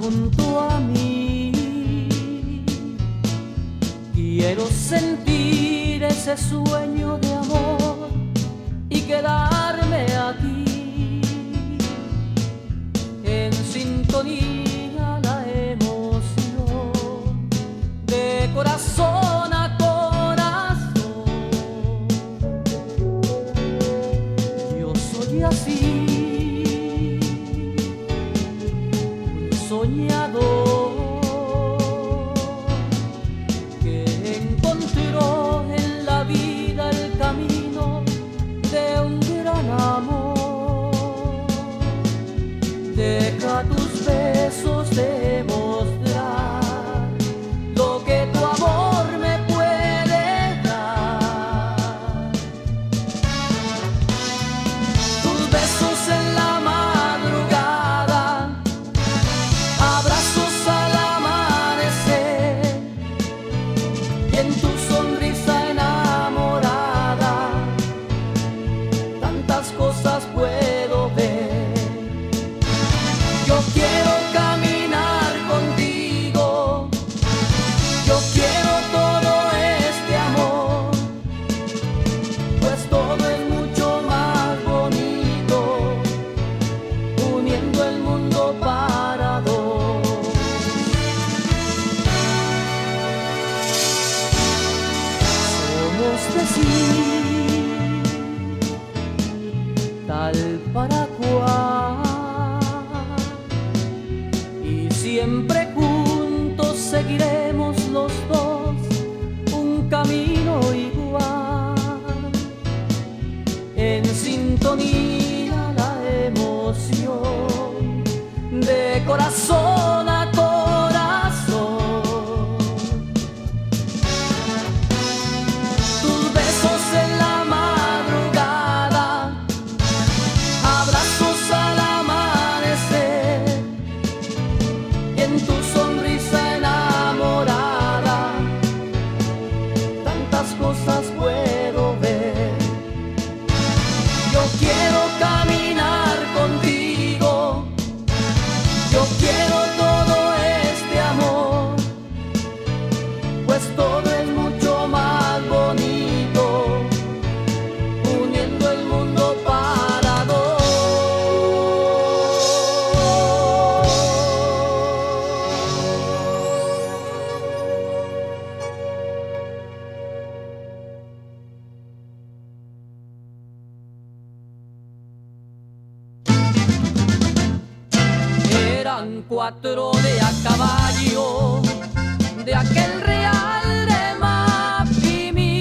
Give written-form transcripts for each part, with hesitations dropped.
junto a mí. Quiero sentir ese sueño de amor y quedarme aquí, en sintonía la emoción de corazón a corazón. Yo soy así, un soñador que encontró en la vida el camino de un gran amor. Deja tus besos demostrar lo que tu amor me puede dar. Tus besos en la madrugada, abrazos al amanecer, y en tu sonrisa enamorada tantas cosas puedo ver. Yo quiero caminar contigo, yo quiero todo este amor, pues todo es mucho más bonito, uniendo el mundo para dos. Somos decir tal para cual, y siempre juntos seguiremos los dos un camino igual, en sintonía la emoción de corazón a corazón. Tus besos en la madrugada, abrazos al amanecer, y en tu sonrisa enamorada tantas cosas puedo ver. Yo quiero caminar contigo, yo quiero todo este amor, pues todo es mucho más bonito, uniendo el mundo para dos. Eran 4 de a caballo de aquel real de Mapimí,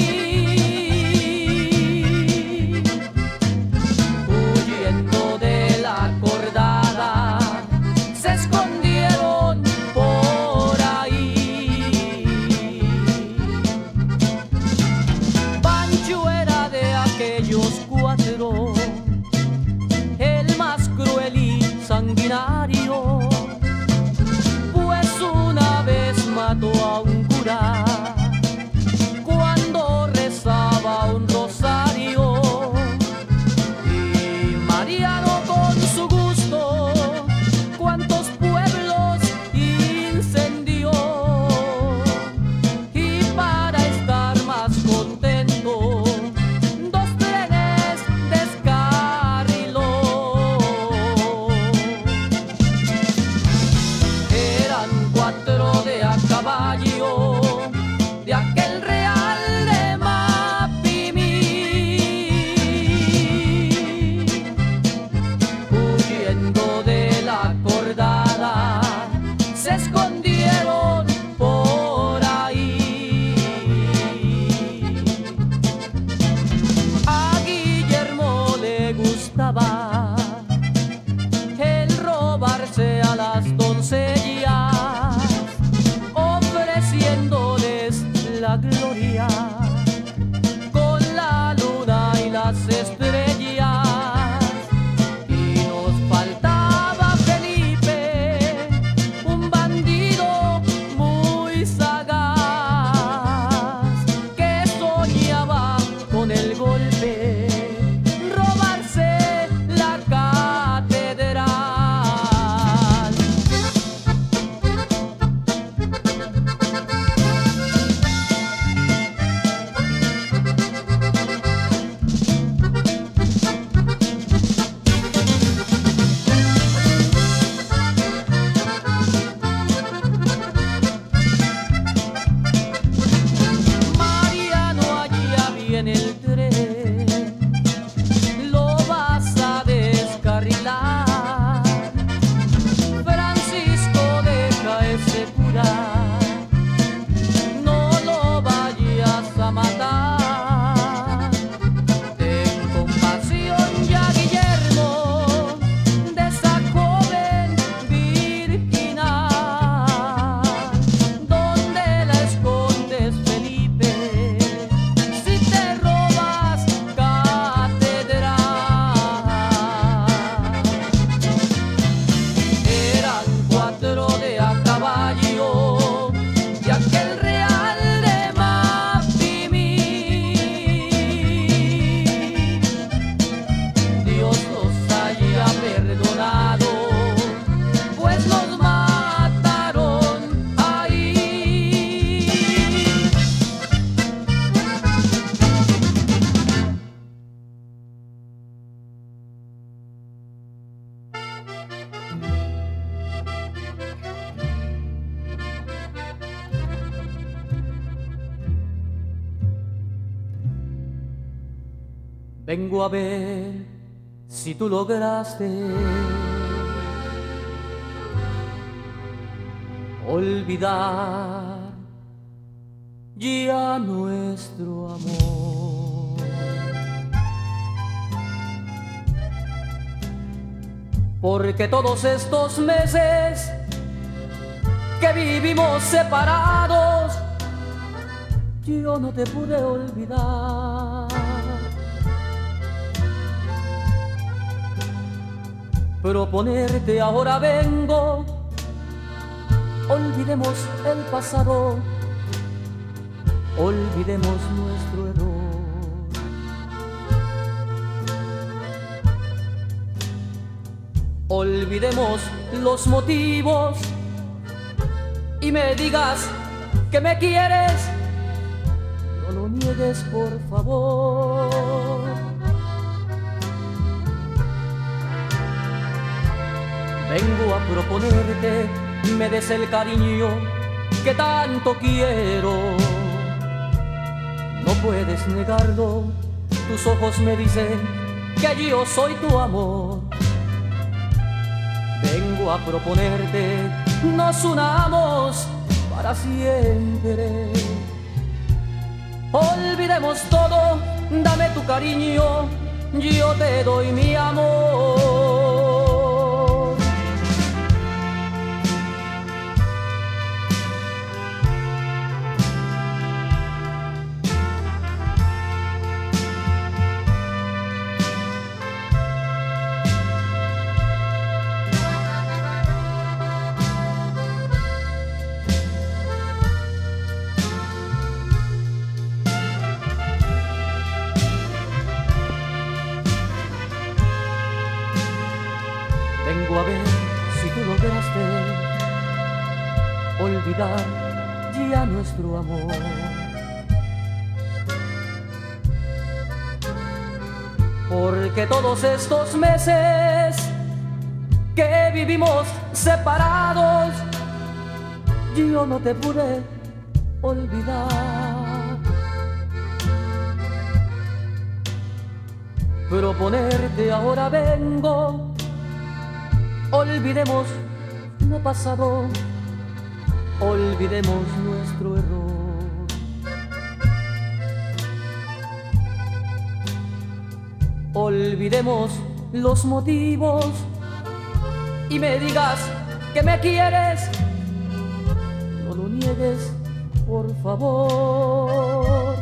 huyendo de la cordada, se escondieron por ahí. Pancho era de aquellos 4 el más cruel y sanguinario, pues una vez mató a un cura cuando rezaba un rosario, y Mariano con su gusto cuantos pueblos incendió, y para estar más contento 2 trenes descarriló. Eran 4 de a caballo de aquel real de Mapimí, huyendo de la cordada, se escondieron por ahí. A Guillermo le gustaba el robarse a las doncellas, ofreciéndoles la gloria con la luna y las estrellas. Y nos faltaba Felipe, un bandido muy sagaz, que soñaba con el golpe robarse la catedral. Vengo a ver si tú lograste olvidar ya nuestro amor. Porque todos estos meses que vivimos separados, yo no te pude olvidar. Proponerte ahora vengo, olvidemos el pasado, olvidemos nuestro error. Olvidemos los motivos y me digas que me quieres, no lo niegues por favor. Vengo a proponerte me des el cariño que tanto quiero. No puedes negarlo, tus ojos me dicen que yo soy tu amor. Vengo a proponerte, nos unamos para siempre. Olvidemos todo, dame tu cariño, yo te doy mi amor. Vengo a ver si tú lograste olvidar ya nuestro amor. Porque todos estos meses que vivimos separados, yo no te pude olvidar. Proponerte ahora vengo, olvidemos lo pasado, olvidemos nuestro error. Olvidemos los motivos y me digas que me quieres, no lo niegues por favor.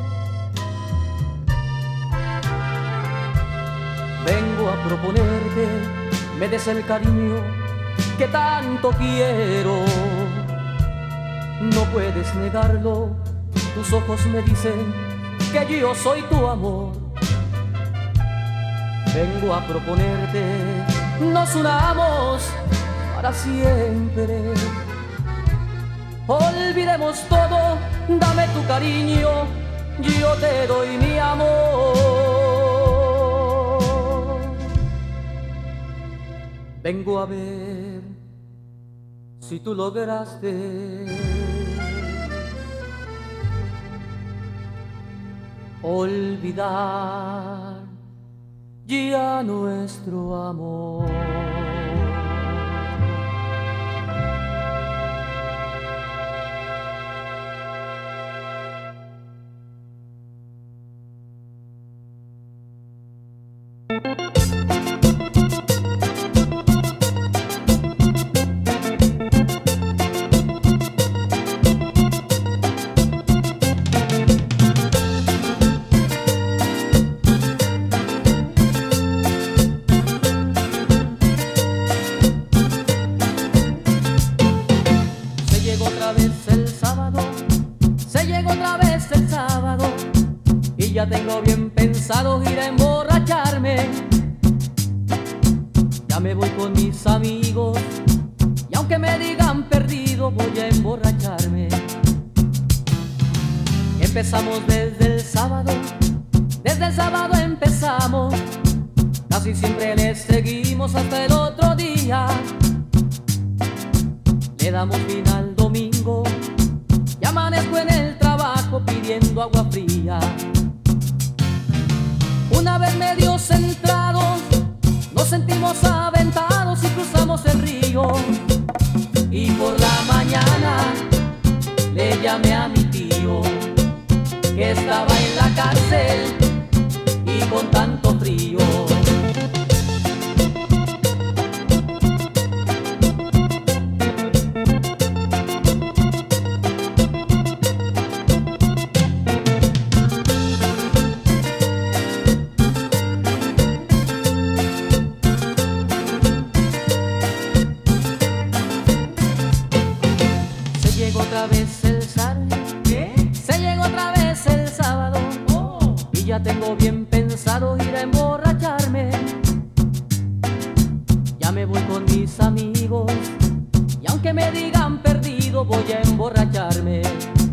Vengo a proponerte me des el cariño que tanto quiero. No puedes negarlo, tus ojos me dicen que yo soy tu amor. Vengo a proponerte, nos unamos para siempre. Olvidemos todo, dame tu cariño, yo te doy mi amor. Vengo a ver si tú lograste olvidar ya nuestro amor. Ya tengo bien pensado ir a emborracharme. Ya me voy con mis amigos y aunque me digan perdido voy a emborracharme. Empezamos desde el sábado empezamos. Casi siempre le seguimos hasta el otro día. Le damos fin al domingo y amanezco en el trabajo pidiendo agua fría. Una vez me medios centrados, nos sentimos aventados y cruzamos el río. Y por la mañana le llamé a mi tío, que estaba en la cárcel y con tanto frío. Otra vez el sábado, ¿qué? Se llegó otra vez el sábado, oh. Y ya tengo bien pensado ir a emborracharme. Ya me voy con mis amigos y aunque me digan perdido voy a emborracharme.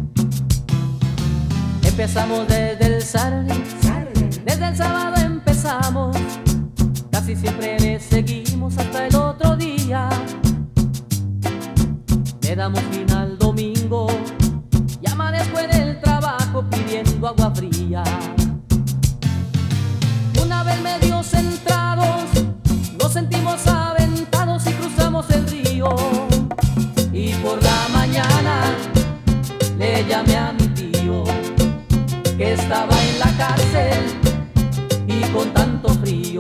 Empezamos desde el sábado, desde el sábado empezamos, casi siempre le seguimos hasta el otro día. Le damos fin al domingo y amanezco en el trabajo pidiendo agua fría. Una vez medio centrados, nos sentimos aventados y cruzamos el río. Y por la mañana le llamé a mi tío, que estaba en la cárcel y con tanto frío.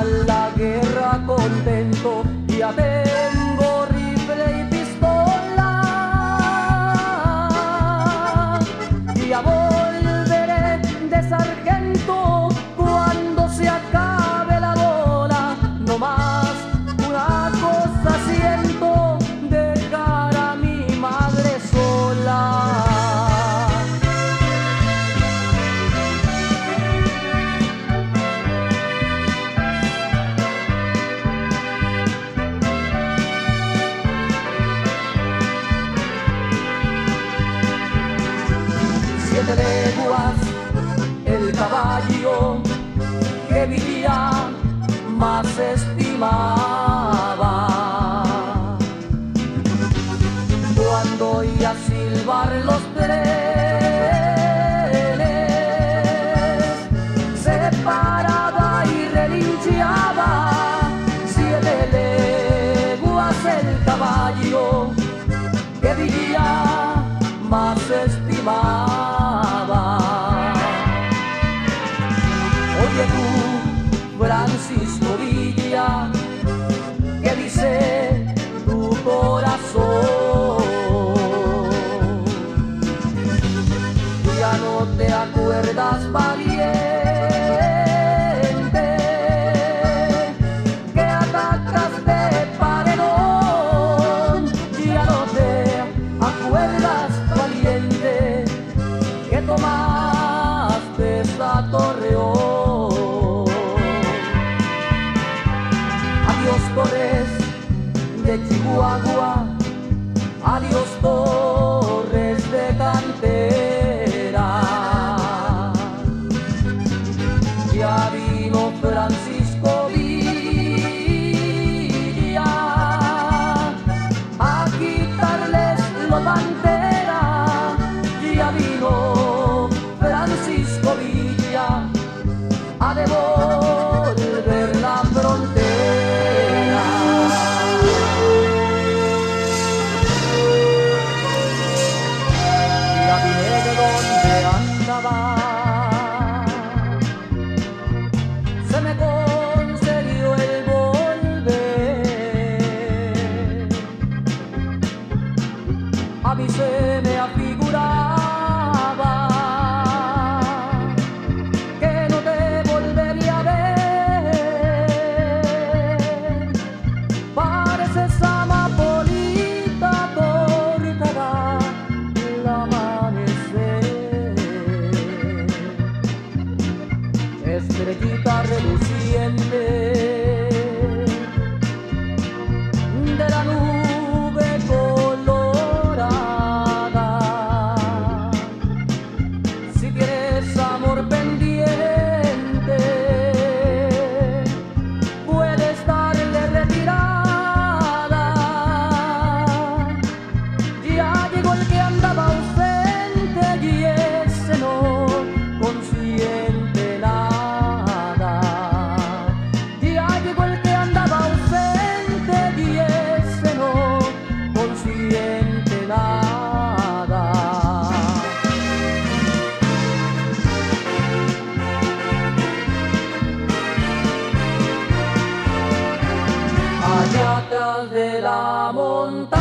a la guerra contento, ya tengo rifle y pistola, ya volveré de sargento cuando se acabe la bola. No más una cosa siento, dejar a mi madre sola. Siete leguas el caballo que Villa más estimaba. Cuando oía silbar los trenes, se paraba y relincheaba. 7 leguas el caballo que Villa más estimaba. Oye tú, Francisco Villa, ¿qué dice tu corazón? Ya no te acuerdas, valiente, que atacaste Paredón. Ya no te acuerdas, valiente, que tomaste esa Torreón. Adiós Torres de Chihuahua, adiós Torres de cantera. Ya vino Francisco Villa a quitarles lo pantera. Ya vino Francisco Villa a devolver la frontera. Ya vine de donde andaba, se me concedió el volver. A mí se me afiguraba que no te volvería a ver. Pareces amapolita cortada al amanecer, estrellita reluciente de la nube colorada. Si tienes amor pendiente, puedes darle retirada. Ya llegó el que andaba ausente y ese no consiente nada. Ya llegó el que andaba ausente y ese no consiente nada. Allá atrás de la montaña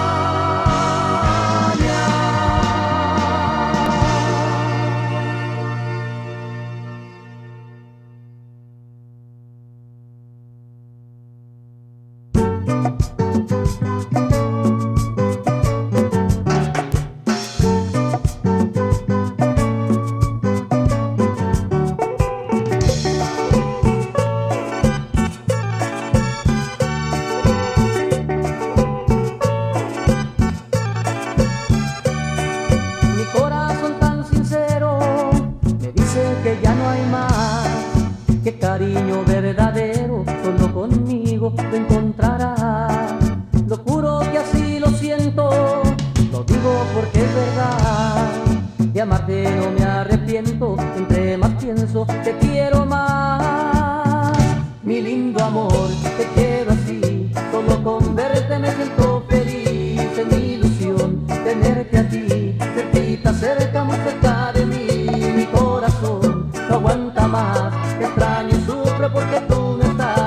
cariño verdadero, solo conmigo lo encontrarás. Lo juro que así lo siento, lo digo porque es verdad. De amarte no me arrepiento, entre más pienso te quiero más. Mi lindo amor, te quiero así, solo con verte me siento feliz. Es mi ilusión tenerte a ti, cerquita, cerca, muy cerca de mí. Mi corazón no aguanta más, te extraño y sufro porque tú no estás.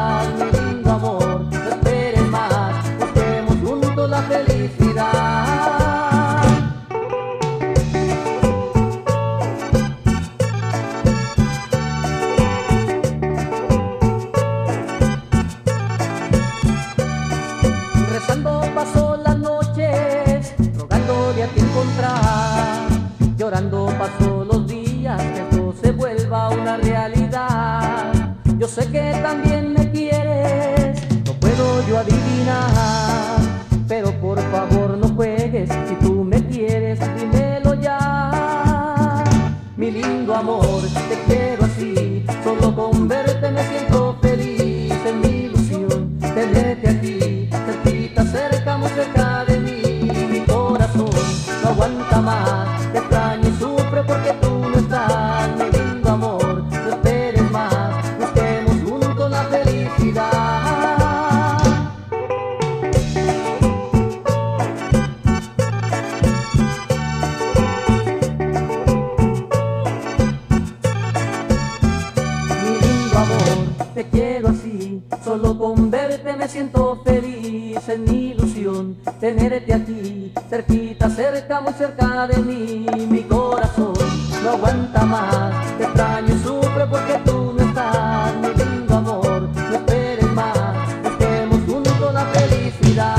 Solo con verte me siento feliz, en mi ilusión tenerte aquí, cerquita, cerca, muy cerca de mí. Mi corazón no aguanta más, te extraño y sufre porque tú no estás. Mi lindo amor, no esperes más, busquemos juntos la felicidad.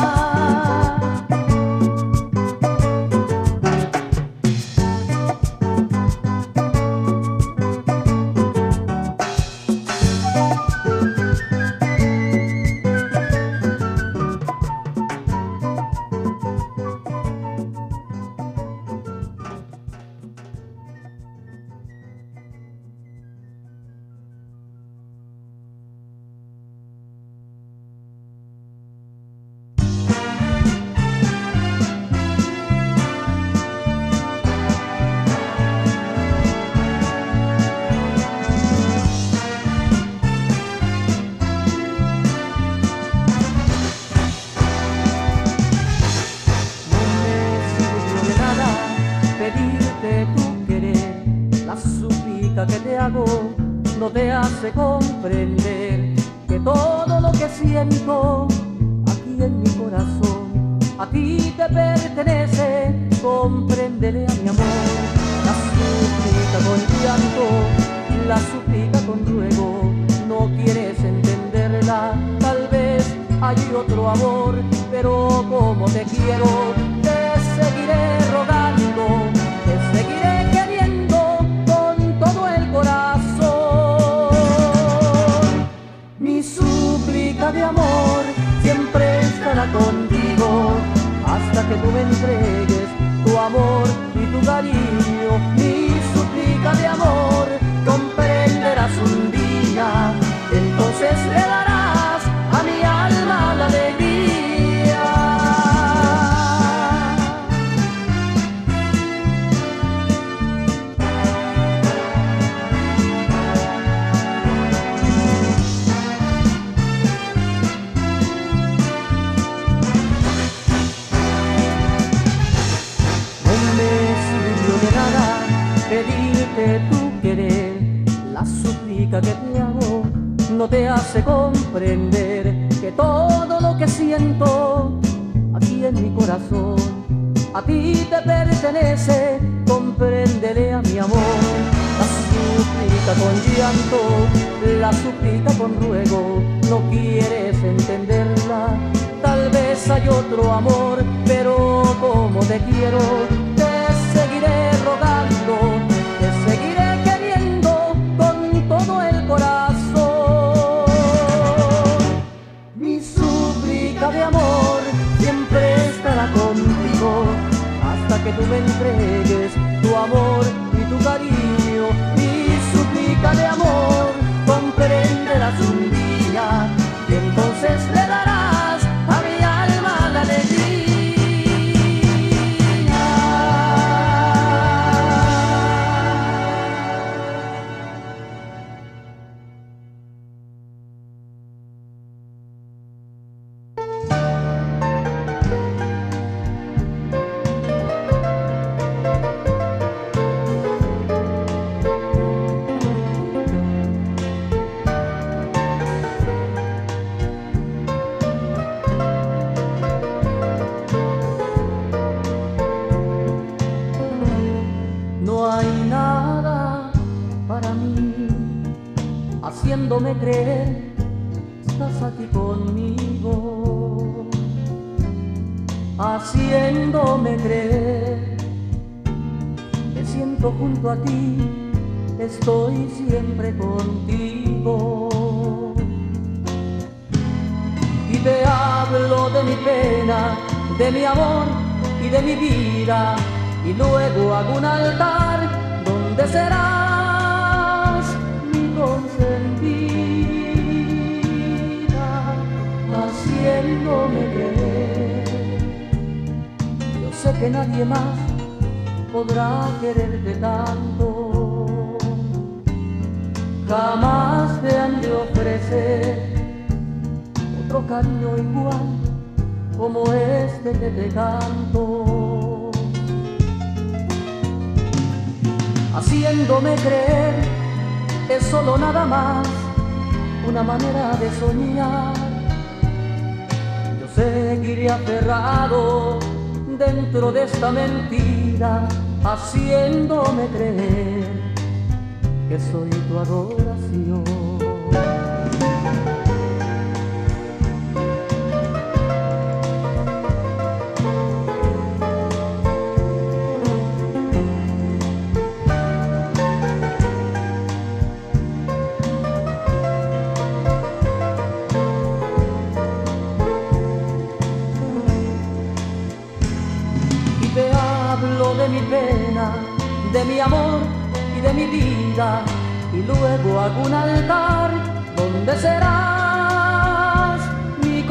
Que te hago no te hace comprender que todo lo que siento aquí en mi corazón a ti te pertenece. Compréndele a mi amor, la súplica con llanto, la súplica con ruego. No quieres entenderla, tal vez hay otro amor, pero como te quiero, te seguiré rogando, te seguiré queriendo con todo el corazón. Mi súplica de amor siempre estará contigo hasta que tú me entregues tu amor y tu cariño. Mi súplica de amor comprenderás un día, entonces le darás a mi alma la alegría. Pedirte tu querer, la súplica que te hago no te hace comprender que todo lo que siento aquí en mi corazón a ti te pertenece. Compréndele a mi amor, la súplica con llanto, la súplica con ruego. No quieres entenderla, tal vez hay otro amor, pero como te quiero, te seguiré rogando, te seguiré queriendo con todo el corazón. Mi súplica de amor siempre estará contigo hasta que tú me entregues tu amor y tu cariño. Mi súplica de amor comprenderás un día y entonces le darás a mi alma la alegría. Haciéndome creer, estás aquí conmigo, haciéndome creer, me siento junto a ti, estoy siempre contigo. Y te hablo de mi pena, de mi amor y de mi vida, y luego hago un altar donde serás mi consentida, haciéndome creer. Yo sé que nadie más podrá quererte tanto, jamás te han de ofrecer otro cariño igual como este que te canto, haciéndome creer es solo nada más una manera de soñar. Yo seguiré aferrado dentro de esta mentira, haciéndome creer que soy tu adoración. Te hablo de mi pena, de mi amor y de mi vida, y luego hago un altar donde serás mi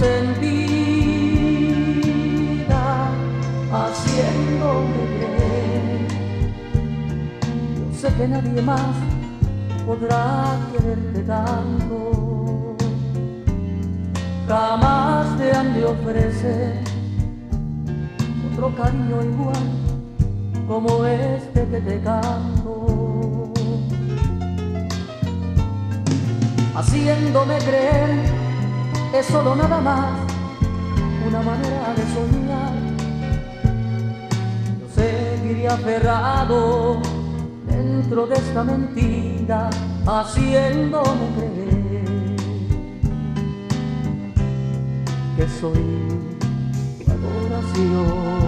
consentida, haciéndome creer. Yo sé que nadie más podrá quererte tanto, jamás te han de ofrecer otro cariño igual como este que te canto, haciéndome creer es solo nada más una manera de soñar. Yo seguiré aferrado dentro de esta mentira, haciéndome creer que soy tu adoración.